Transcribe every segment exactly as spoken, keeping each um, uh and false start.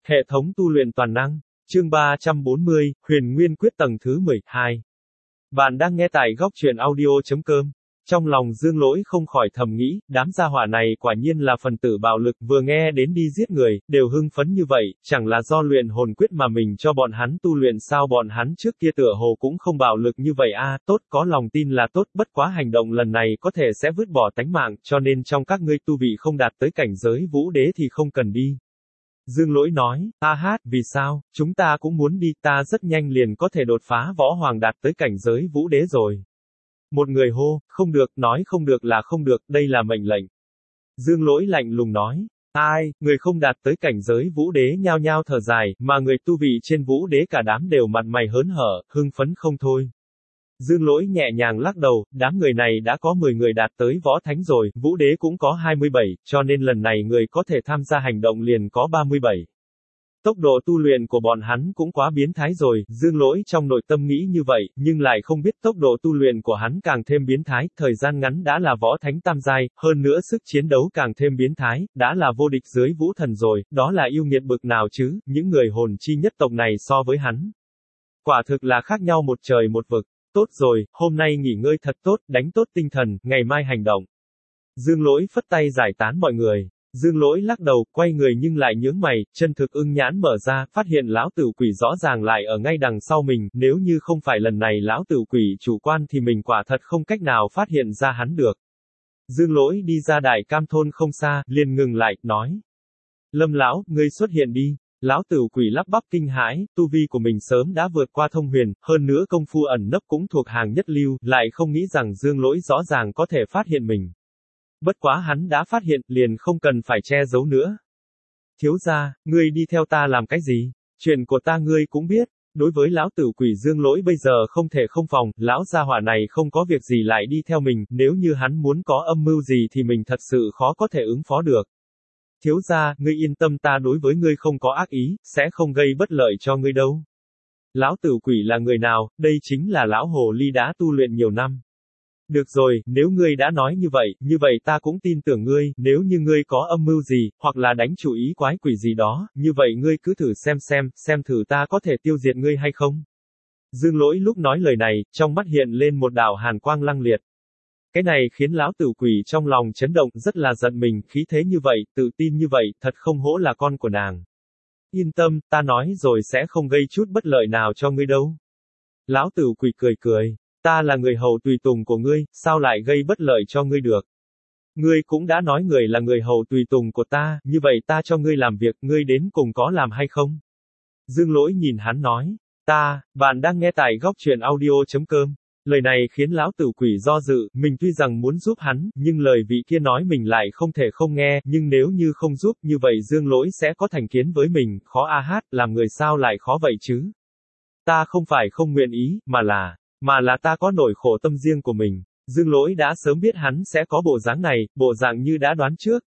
Hệ thống tu luyện toàn năng. Chương ba trăm bốn mươi, Huyền Nguyên Quyết tầng thứ mười hai. Bạn đang nghe tại góc truyện audio.com. Trong lòng Dương Lỗi không khỏi thầm nghĩ, đám gia hỏa này quả nhiên là phần tử bạo lực, vừa nghe đến đi giết người, đều hưng phấn như vậy, chẳng là do luyện hồn quyết mà mình cho bọn hắn tu luyện sao, bọn hắn trước kia tựa hồ cũng không bạo lực như vậy a. Tốt, có lòng tin là tốt, bất quá hành động lần này có thể sẽ vứt bỏ tánh mạng, cho nên trong các ngươi tu vị không đạt tới cảnh giới vũ đế thì không cần đi. Dương Lỗi nói, a hát, vì sao, chúng ta cũng muốn đi, ta rất nhanh liền có thể đột phá võ hoàng đạt tới cảnh giới vũ đế rồi. Một người hô, không được, nói không được là không được, đây là mệnh lệnh. Dương Lỗi lạnh lùng nói, ai, người không đạt tới cảnh giới vũ đế nhao nhao thở dài, mà người tu vị trên vũ đế cả đám đều mặt mày hớn hở, hưng phấn không thôi. Dương Lỗi nhẹ nhàng lắc đầu, đám người này đã có mười người đạt tới võ thánh rồi, vũ đế cũng có hai mươi bảy, cho nên lần này người có thể tham gia hành động liền có ba mươi bảy. Tốc độ tu luyện của bọn hắn cũng quá biến thái rồi, Dương Lỗi trong nội tâm nghĩ như vậy, nhưng lại không biết tốc độ tu luyện của hắn càng thêm biến thái, thời gian ngắn đã là võ thánh tam giai, hơn nữa sức chiến đấu càng thêm biến thái, đã là vô địch dưới vũ thần rồi, đó là yêu nghiệt bực nào chứ, những người hồn chi nhất tộc này so với hắn. Quả thực là khác nhau một trời một vực. Tốt rồi, hôm nay nghỉ ngơi thật tốt, đánh tốt tinh thần, ngày mai hành động. Dương Lỗi phất tay giải tán mọi người. Dương Lỗi lắc đầu, quay người nhưng lại nhướng mày, chân thực ưng nhãn mở ra, phát hiện lão tử quỷ rõ ràng lại ở ngay đằng sau mình, nếu như không phải lần này lão tử quỷ chủ quan thì mình quả thật không cách nào phát hiện ra hắn được. Dương Lỗi đi ra Đại Cam thôn không xa, liền ngừng lại, nói. Lâm lão, ngươi xuất hiện đi. Lão tử quỷ lắp bắp kinh hãi, tu vi của mình sớm đã vượt qua thông huyền, hơn nữa công phu ẩn nấp cũng thuộc hàng nhất lưu, lại không nghĩ rằng Dương Lỗi rõ ràng có thể phát hiện mình. Bất quá hắn đã phát hiện, liền không cần phải che giấu nữa. Thiếu gia, ngươi đi theo ta làm cái gì? Chuyện của ta ngươi cũng biết. Đối với lão tử quỷ Dương Lỗi bây giờ không thể không phòng, lão gia hỏa này không có việc gì lại đi theo mình, nếu như hắn muốn có âm mưu gì thì mình thật sự khó có thể ứng phó được. Thiếu gia, ngươi yên tâm, ta đối với ngươi không có ác ý, sẽ không gây bất lợi cho ngươi đâu. Lão tử quỷ là người nào, đây chính là lão hồ ly đã tu luyện nhiều năm. Được rồi, nếu ngươi đã nói như vậy, như vậy ta cũng tin tưởng ngươi, nếu như ngươi có âm mưu gì, hoặc là đánh chủ ý quái quỷ gì đó, như vậy ngươi cứ thử xem xem, xem thử ta có thể tiêu diệt ngươi hay không. Dương Lỗi lúc nói lời này, trong mắt hiện lên một đạo hàn quang lăng liệt. Cái này khiến lão tử quỷ trong lòng chấn động, rất là giận mình, khí thế như vậy, tự tin như vậy, thật không hổ là con của nàng. Yên tâm, ta nói rồi sẽ không gây chút bất lợi nào cho ngươi đâu. Lão tử quỷ cười cười, ta là người hầu tùy tùng của ngươi, sao lại gây bất lợi cho ngươi được? Ngươi cũng đã nói người là người hầu tùy tùng của ta, như vậy ta cho ngươi làm việc, ngươi đến cùng có làm hay không? Dương Lỗi nhìn hắn nói, ta, bạn đang nghe tại góc truyện audio.com. Lời này khiến lão tử quỷ do dự, mình tuy rằng muốn giúp hắn, nhưng lời vị kia nói mình lại không thể không nghe, nhưng nếu như không giúp, như vậy Dương Lỗi sẽ có thành kiến với mình, khó a hát, làm người sao lại khó vậy chứ? Ta không phải không nguyện ý, mà là, mà là ta có nỗi khổ tâm riêng của mình. Dương Lỗi đã sớm biết hắn sẽ có bộ dáng này, bộ dạng như đã đoán trước.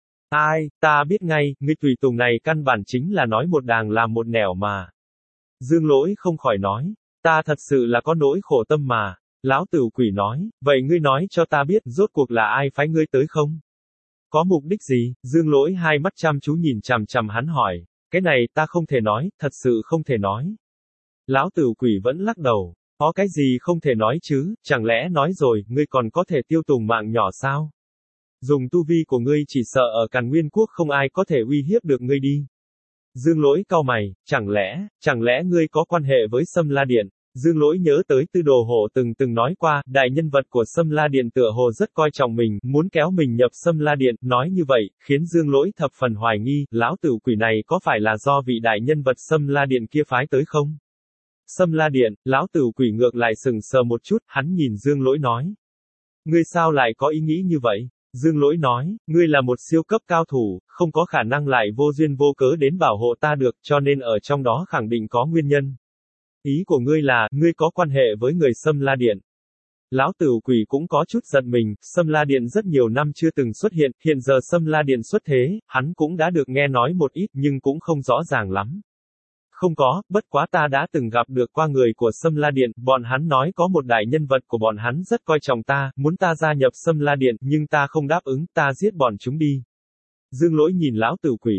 Ai, ta biết ngay, ngươi tùy tùng này căn bản chính là nói một đàng làm một nẻo mà. Dương Lỗi không khỏi nói. Ta thật sự là có nỗi khổ tâm mà. Lão tử quỷ nói, vậy ngươi nói cho ta biết, rốt cuộc là ai phái ngươi tới không? Có mục đích gì? Dương Lỗi hai mắt chăm chú nhìn chằm chằm hắn hỏi, cái này ta không thể nói, thật sự không thể nói. Lão tử quỷ vẫn lắc đầu, có cái gì không thể nói chứ, chẳng lẽ nói rồi, ngươi còn có thể tiêu tùng mạng nhỏ sao? Dùng tu vi của ngươi chỉ sợ ở Càn Nguyên Quốc không ai có thể uy hiếp được ngươi đi. Dương Lỗi cau mày, chẳng lẽ, chẳng lẽ ngươi có quan hệ với Sâm La Điện? Dương Lỗi nhớ tới Tư Đồ Hổ từng từng nói qua, đại nhân vật của Sâm La Điện tựa hồ rất coi trọng mình, muốn kéo mình nhập Sâm La Điện, nói như vậy, khiến Dương Lỗi thập phần hoài nghi, lão tử quỷ này có phải là do vị đại nhân vật Sâm La Điện kia phái tới không? Sâm La Điện, lão tử quỷ ngược lại sừng sờ một chút, hắn nhìn Dương Lỗi nói. Ngươi sao lại có ý nghĩ như vậy? Dương Lỗi nói, ngươi là một siêu cấp cao thủ, không có khả năng lại vô duyên vô cớ đến bảo hộ ta được, cho nên ở trong đó khẳng định có nguyên nhân. Ý của ngươi là, ngươi có quan hệ với người Sâm La Điện. Lão tử quỷ cũng có chút giận mình, Sâm La Điện rất nhiều năm chưa từng xuất hiện, hiện giờ Sâm La Điện xuất thế, hắn cũng đã được nghe nói một ít nhưng cũng không rõ ràng lắm. Không có, bất quá ta đã từng gặp được qua người của Sâm La Điện, bọn hắn nói có một đại nhân vật của bọn hắn rất coi trọng ta, muốn ta gia nhập Sâm La Điện, nhưng ta không đáp ứng, ta giết bọn chúng đi. Dương Lỗi nhìn lão tử quỷ.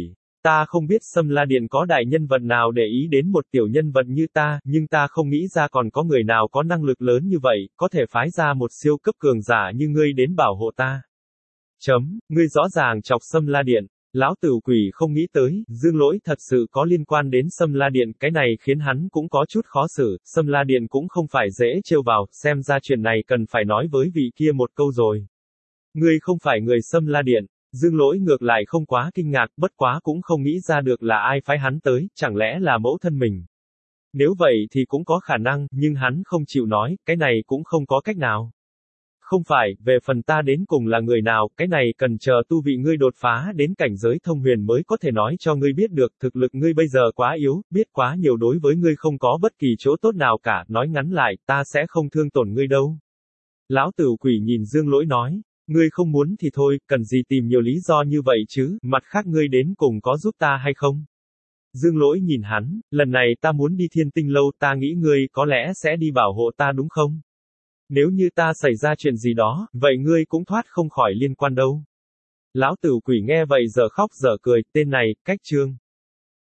Ta không biết Sâm La Điện có đại nhân vật nào để ý đến một tiểu nhân vật như ta, nhưng ta không nghĩ ra còn có người nào có năng lực lớn như vậy, có thể phái ra một siêu cấp cường giả như ngươi đến bảo hộ ta. Chấm, ngươi rõ ràng chọc Sâm La Điện. Lão Tử Quỷ không nghĩ tới, Dương Lỗi thật sự có liên quan đến Sâm La Điện, cái này khiến hắn cũng có chút khó xử, Sâm La Điện cũng không phải dễ trêu vào, xem ra chuyện này cần phải nói với vị kia một câu rồi. Ngươi không phải người Sâm La Điện. Dương Lỗi ngược lại không quá kinh ngạc, bất quá cũng không nghĩ ra được là ai phái hắn tới, chẳng lẽ là mẫu thân mình. Nếu vậy thì cũng có khả năng, nhưng hắn không chịu nói, cái này cũng không có cách nào. Không phải, về phần ta đến cùng là người nào, cái này cần chờ tu vị ngươi đột phá đến cảnh giới thông huyền mới có thể nói cho ngươi biết được, thực lực ngươi bây giờ quá yếu, biết quá nhiều đối với ngươi không có bất kỳ chỗ tốt nào cả, nói ngắn lại, ta sẽ không thương tổn ngươi đâu. Lão Tử Quỷ nhìn Dương Lỗi nói, ngươi không muốn thì thôi, cần gì tìm nhiều lý do như vậy chứ, mặt khác ngươi đến cùng có giúp ta hay không? Dương Lỗi nhìn hắn, lần này ta muốn đi Thiên Tinh Lâu, ta nghĩ ngươi có lẽ sẽ đi bảo hộ ta đúng không? Nếu như ta xảy ra chuyện gì đó, vậy ngươi cũng thoát không khỏi liên quan đâu. Lão Tử Quỷ nghe vậy giờ khóc giờ cười, tên này, cách chương.